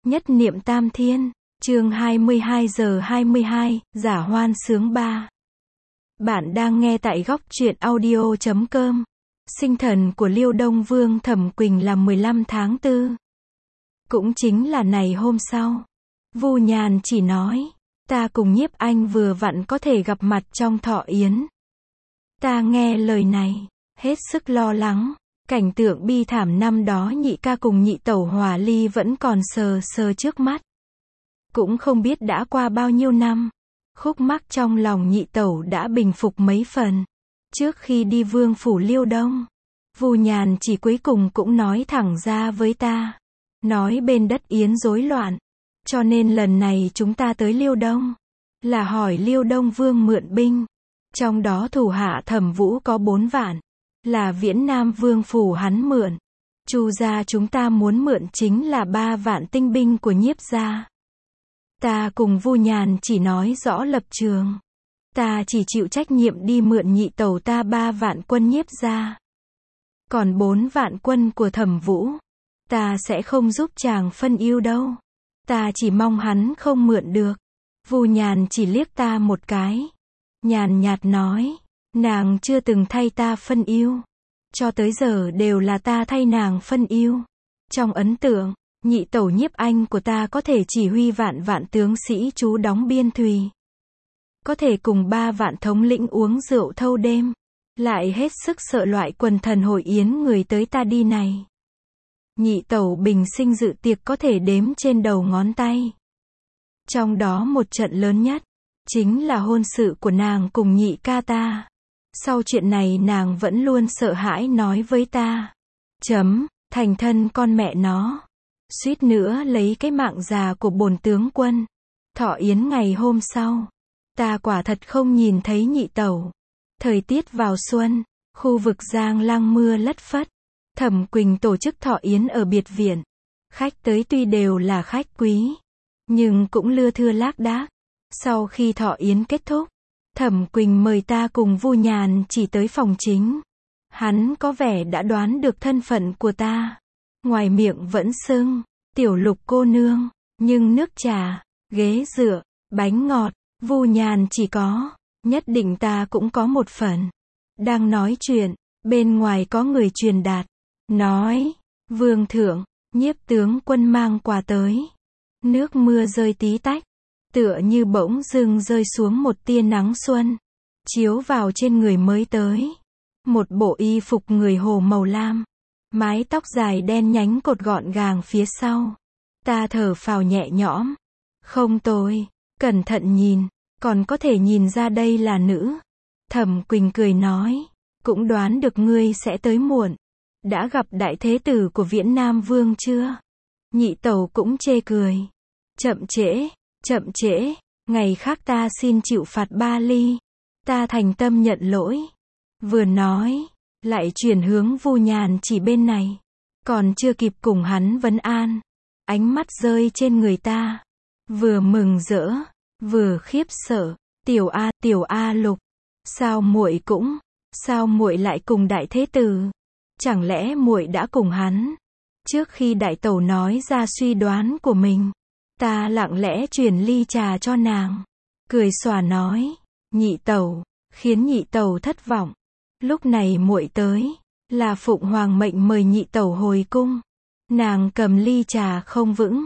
Nhất niệm tam thiên, chương 22:22, giả hoan sướng 3. Bạn đang nghe tại góc truyện audio.com. Sinh thần của Liêu Đông Vương Thẩm Quỳnh là 15 tháng 4. Cũng chính là này hôm sau. Vu Nhàn chỉ nói, ta cùng Nhiếp Anh vừa vặn có thể gặp mặt trong thọ yến. Ta nghe lời này, hết sức lo lắng. Cảnh tượng bi thảm năm đó nhị ca cùng nhị tẩu hòa ly vẫn còn sờ sờ trước mắt. Cũng không biết đã qua bao nhiêu năm, khúc mắc trong lòng nhị tẩu đã bình phục mấy phần. Trước khi đi Vương phủ Liêu Đông, Vu Nhàn chỉ cuối cùng cũng nói thẳng ra với ta. Nói bên đất yến rối loạn, cho nên lần này chúng ta tới Liêu Đông, là hỏi Liêu Đông Vương mượn binh. Trong đó thủ hạ Thẩm Vũ có 4 vạn. Là Viễn Nam Vương phủ hắn mượn. Chu gia chúng ta muốn mượn chính là 3 vạn tinh binh của Nhiếp gia. Ta cùng Vu Nhàn chỉ nói rõ lập trường. Ta chỉ chịu trách nhiệm đi mượn nhị tẩu ta 3 vạn quân Nhiếp gia. Còn 4 vạn quân của Thẩm Vũ, ta sẽ không giúp chàng phân ưu đâu. Ta chỉ mong hắn không mượn được. Vu Nhàn chỉ liếc ta một cái, nhàn nhạt nói, nàng chưa từng thay ta phân ưu. Cho tới giờ đều là ta thay nàng phân ưu. Trong ấn tượng, nhị tẩu Nhiếp Anh của ta có thể chỉ huy vạn vạn tướng sĩ trú đóng biên thùy. Có thể cùng 3 vạn thống lĩnh uống rượu thâu đêm. Lại hết sức sợ loại quần thần hội yến người tới ta đi này. Nhị tẩu bình sinh dự tiệc có thể đếm trên đầu ngón tay. Trong đó một trận lớn nhất, chính là hôn sự của nàng cùng nhị ca ta. Sau chuyện này nàng vẫn luôn sợ hãi nói với ta. Thành thân con mẹ nó. Suýt nữa lấy cái mạng già của bổn tướng quân. Thọ yến ngày hôm sau, ta quả thật không nhìn thấy nhị tẩu. Thời tiết vào xuân, khu vực Giang Lăng mưa lất phất. Thẩm Quỳnh tổ chức thọ yến ở biệt viện. Khách tới tuy đều là khách quý, nhưng cũng lưa thưa lác đác. Sau khi thọ yến kết thúc, Thẩm Quỳnh mời ta cùng Vu Nhàn chỉ tới phòng chính. Hắn có vẻ đã đoán được thân phận của ta. Ngoài miệng vẫn xưng, tiểu Lục cô nương, nhưng nước trà, ghế dựa, bánh ngọt, Vu Nhàn chỉ có, nhất định ta cũng có một phần. Đang nói chuyện, bên ngoài có người truyền đạt, nói, Vương thượng, Nhiếp tướng quân mang quà tới. Nước mưa rơi tí tách, tựa như bỗng dưng rơi xuống một tia nắng xuân, chiếu vào trên người mới tới. Một bộ y phục người Hồ màu lam, mái tóc dài đen nhánh cột gọn gàng phía sau. Ta thở phào nhẹ nhõm. Không tồi, cẩn thận nhìn, còn có thể nhìn ra đây là nữ. Thẩm Quỳnh cười nói, cũng đoán được ngươi sẽ tới muộn. Đã gặp đại thế tử của Viễn Nam Vương chưa? Nhị tẩu cũng chê cười. Chậm trễ, ngày khác ta xin chịu phạt 3 ly. Ta thành tâm nhận lỗi. Vừa nói, lại chuyển hướng Vu Nhàn chỉ bên này. Còn chưa kịp cùng hắn vấn an, ánh mắt rơi trên người ta. Vừa mừng rỡ, vừa khiếp sợ. Tiểu A Lục, sao muội lại cùng đại thế tử? Chẳng lẽ muội đã cùng hắn? Trước khi đại tẩu nói ra suy đoán của mình, ta lặng lẽ truyền ly trà cho nàng, cười xòa nói, nhị tẩu, khiến nhị tẩu thất vọng. Lúc này muội tới, là Phụng Hoàng mệnh mời nhị tẩu hồi cung. Nàng cầm ly trà không vững.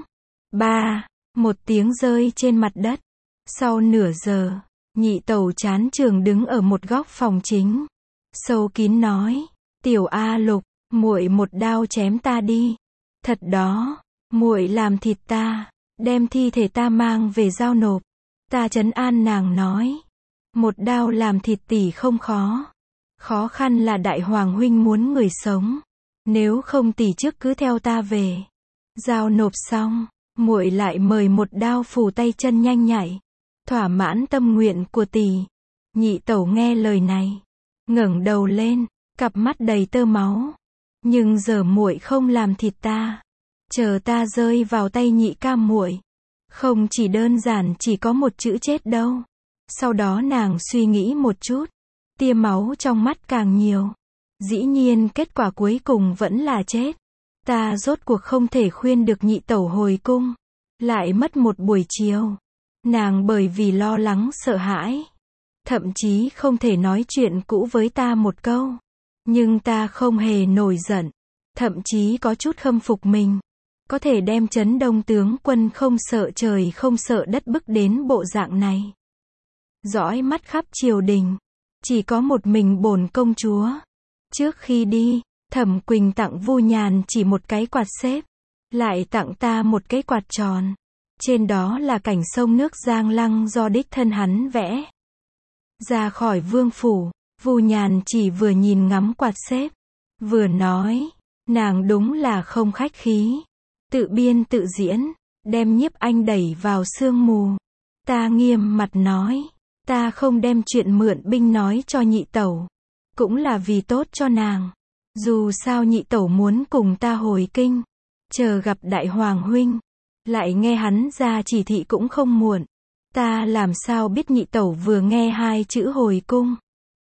Một tiếng rơi trên mặt đất. Sau nửa giờ, nhị tẩu chán chường đứng ở một góc phòng chính. Sâu kín nói, tiểu A Lục, muội một đao chém ta đi. Thật đó, muội làm thịt ta, đem thi thể ta mang về giao nộp. Ta trấn an nàng nói, một đao làm thịt tỷ không khó. Khó khăn là đại hoàng huynh muốn người sống. Nếu không tỷ trước cứ theo ta về. Giao nộp xong, muội lại mời một đao phủ tay chân nhanh nhạy. Thỏa mãn tâm nguyện của tỷ. Nhị tẩu nghe lời này, ngẩng đầu lên, cặp mắt đầy tơ máu. Nhưng giờ muội không làm thịt ta. Chờ ta rơi vào tay nhị ca muội, không chỉ đơn giản chỉ có một chữ chết đâu. Sau đó nàng suy nghĩ một chút, tia máu trong mắt càng nhiều. Dĩ nhiên kết quả cuối cùng vẫn là chết. Ta rốt cuộc không thể khuyên được nhị tẩu hồi cung. Lại mất một buổi chiều. Nàng bởi vì lo lắng sợ hãi, thậm chí không thể nói chuyện cũ với ta một câu. Nhưng ta không hề nổi giận, thậm chí có chút khâm phục mình. Có thể đem Trấn Đông tướng quân không sợ trời không sợ đất bức đến bộ dạng này. Dõi mắt khắp triều đình, chỉ có một mình bổn công chúa. Trước khi đi, Thẩm Quỳnh tặng Vu Nhàn chỉ một cái quạt xếp, lại tặng ta một cái quạt tròn. Trên đó là cảnh sông nước Giang Lăng do đích thân hắn vẽ. Ra khỏi vương phủ, Vu Nhàn chỉ vừa nhìn ngắm quạt xếp, vừa nói, nàng đúng là không khách khí. Tự biên tự diễn, đem Nhiếp Anh đẩy vào sương mù. Ta nghiêm mặt nói, ta không đem chuyện mượn binh nói cho nhị tẩu. Cũng là vì tốt cho nàng. Dù sao nhị tẩu muốn cùng ta hồi kinh, chờ gặp đại hoàng huynh, lại nghe hắn ra chỉ thị cũng không muộn. Ta làm sao biết nhị tẩu vừa nghe hai chữ hồi cung,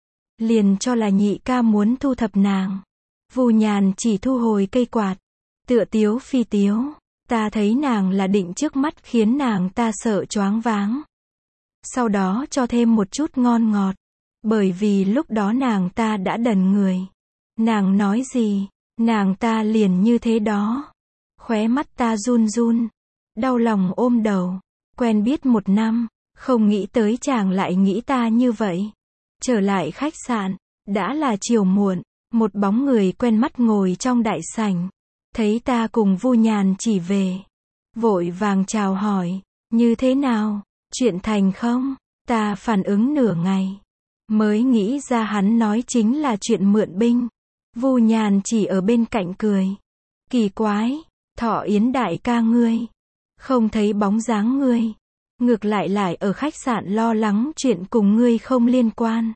liền cho là nhị ca muốn thu thập nàng. Vu Nhàn chỉ thu hồi cây quạt, tựa tiếu phi tiếu. Ta thấy nàng là định trước mắt khiến nàng ta sợ choáng váng. Sau đó cho thêm một chút ngon ngọt. Bởi vì lúc đó nàng ta đã đần người. Nàng nói gì, nàng ta liền như thế đó. Khóe mắt ta run run, đau lòng ôm đầu. Quen biết một năm, không nghĩ tới chàng lại nghĩ ta như vậy. Trở lại khách sạn, đã là chiều muộn, một bóng người quen mắt ngồi trong đại sảnh. Thấy ta cùng Vu Nhàn chỉ về, vội vàng chào hỏi, như thế nào, chuyện thành không? Ta phản ứng nửa ngày, mới nghĩ ra hắn nói chính là chuyện mượn binh. Vu Nhàn chỉ ở bên cạnh cười, kỳ quái, Thọ Yến đại ca ngươi, không thấy bóng dáng ngươi, ngược lại ở khách sạn lo lắng chuyện cùng ngươi không liên quan.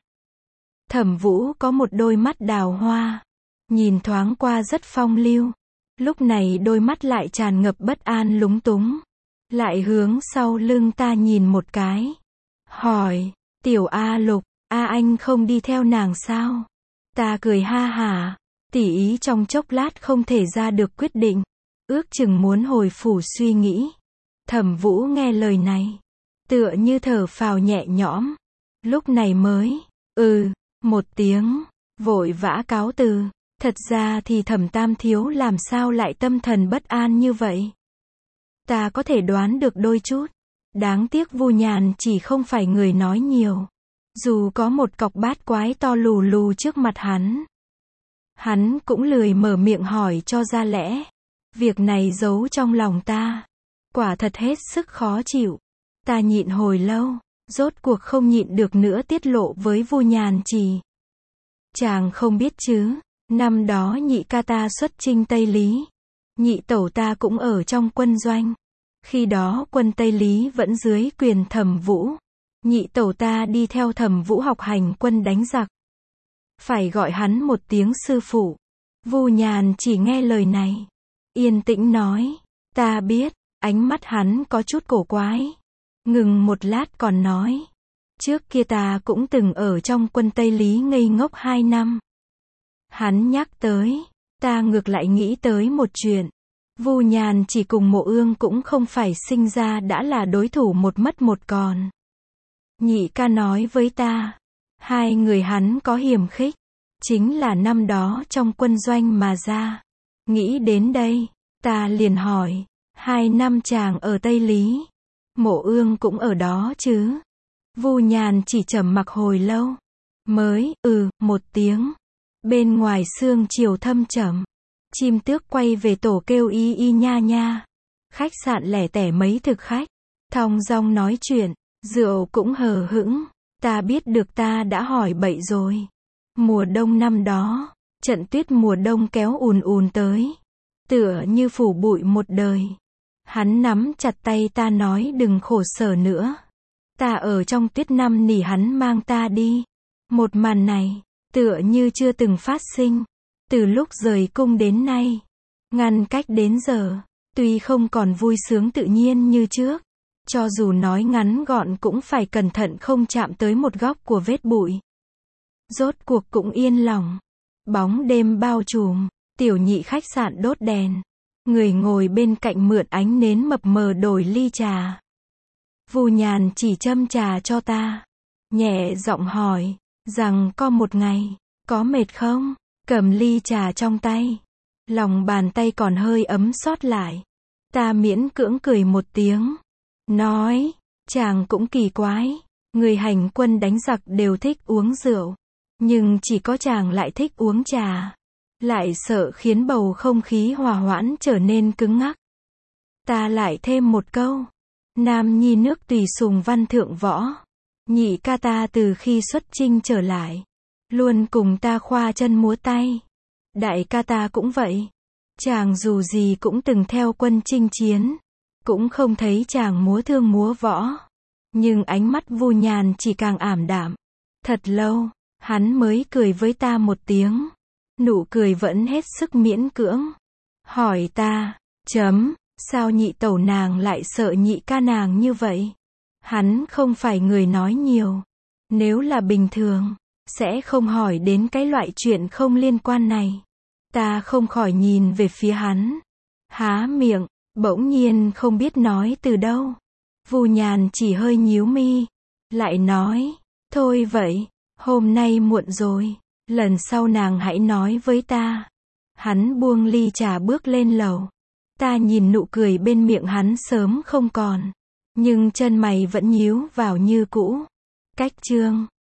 Thẩm Vũ có một đôi mắt đào hoa, nhìn thoáng qua rất phong lưu. Lúc này đôi mắt lại tràn ngập bất an lúng túng. Lại hướng sau lưng ta nhìn một cái. Hỏi, tiểu A Lục, anh không đi theo nàng sao? Ta cười ha hả, tỉ ý trong chốc lát không thể ra được quyết định. Ước chừng muốn hồi phủ suy nghĩ. Thẩm Vũ nghe lời này, tựa như thở phào nhẹ nhõm. Lúc này mới, một tiếng, vội vã cáo từ. Thật ra thì Thẩm Tam thiếu làm sao lại tâm thần bất an như vậy? Ta có thể đoán được đôi chút. Đáng tiếc Vu Nhàn chỉ không phải người nói nhiều. Dù có một cọc bát quái to lù lù trước mặt hắn cũng lười mở miệng hỏi cho ra lẽ. Việc này giấu trong lòng ta, quả thật hết sức khó chịu. Ta nhịn hồi lâu, rốt cuộc không nhịn được nữa tiết lộ với Vu Nhàn chỉ. Chàng không biết chứ, năm đó nhị ca ta xuất chinh Tây Lý, nhị tẩu ta cũng ở trong quân doanh. Khi đó quân Tây Lý vẫn dưới quyền Thẩm Vũ. Nhị tẩu ta đi theo Thẩm Vũ học hành quân đánh giặc. Phải gọi hắn một tiếng sư phụ. Vu Nhàn chỉ nghe lời này, yên tĩnh nói, ta biết. Ánh mắt hắn có chút cổ quái. Ngừng một lát còn nói, trước kia ta cũng từng ở trong quân Tây Lý ngây ngốc 2 năm. Hắn nhắc tới, ta ngược lại nghĩ tới một chuyện. Vu Nhàn chỉ cùng Mộ Ương cũng không phải sinh ra đã là đối thủ một mất một còn. Nhị ca nói với ta, hai người hắn có hiềm khích, chính là năm đó trong quân doanh mà ra. Nghĩ đến đây, ta liền hỏi, 2 năm chàng ở Tây Lý, Mộ Ương cũng ở đó chứ? Vu Nhàn chỉ trầm mặc hồi lâu, mới, một tiếng. Bên ngoài sương chiều thâm trầm, chim tước quay về tổ kêu y y nha nha. Khách sạn lẻ tẻ mấy thực khách, thong dong nói chuyện, rượu cũng hờ hững. Ta biết được ta đã hỏi bậy rồi. Mùa đông năm đó, trận tuyết mùa đông kéo ùn ùn tới, tựa như phủ bụi một đời. Hắn nắm chặt tay ta nói đừng khổ sở nữa. Ta ở trong tuyết năn nỉ hắn mang ta đi. Một màn này, tựa như chưa từng phát sinh. Từ lúc rời cung đến nay, ngăn cách đến giờ, tuy không còn vui sướng tự nhiên như trước, cho dù nói ngắn gọn cũng phải cẩn thận không chạm tới một góc của vết bụi. Rốt cuộc cũng yên lòng. Bóng đêm bao trùm, tiểu nhị khách sạn đốt đèn. Người ngồi bên cạnh mượn ánh nến mập mờ đổi ly trà. Vu Nhàn chỉ châm trà cho ta. Nhẹ giọng hỏi, rằng có một ngày, có mệt không? Cầm ly trà trong tay. Lòng bàn tay còn hơi ấm sót lại. Ta miễn cưỡng cười một tiếng. Nói, chàng cũng kỳ quái. Người hành quân đánh giặc đều thích uống rượu. Nhưng chỉ có chàng lại thích uống trà. Lại sợ khiến bầu không khí hòa hoãn trở nên cứng ngắc. Ta lại thêm một câu. Nam nhi nước Tùy Sùng Văn thượng võ. Nhị ca ta từ khi xuất chinh trở lại. Luôn cùng ta khoa chân múa tay. Đại ca ta cũng vậy. Chàng dù gì cũng từng theo quân chinh chiến. Cũng không thấy chàng múa thương múa võ. Nhưng ánh mắt Vu Nhàn chỉ càng ảm đạm. Thật lâu, hắn mới cười với ta một tiếng. Nụ cười vẫn hết sức miễn cưỡng. Hỏi ta, sao nhị tẩu nàng lại sợ nhị ca nàng như vậy? Hắn không phải người nói nhiều. Nếu là bình thường, sẽ không hỏi đến cái loại chuyện không liên quan này. Ta không khỏi nhìn về phía hắn. Há miệng, bỗng nhiên không biết nói từ đâu. Vu Nhàn chỉ hơi nhíu mi. Lại nói, thôi vậy, hôm nay muộn rồi. Lần sau nàng hãy nói với ta. Hắn buông ly trà bước lên lầu. Ta nhìn nụ cười bên miệng hắn sớm không còn. Nhưng chân mày vẫn nhíu vào như cũ. Cách chương